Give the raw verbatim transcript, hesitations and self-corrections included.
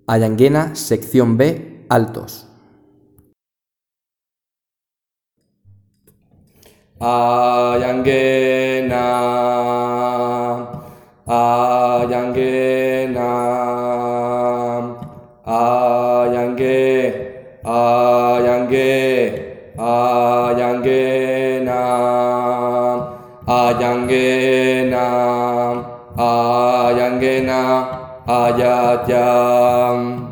Ayanguena, sección B, altos. Ayanguena, Ayanguena, Ayangue, Ayangue, Ayanguena, Ayanguena, Ayanguena, Ayayam.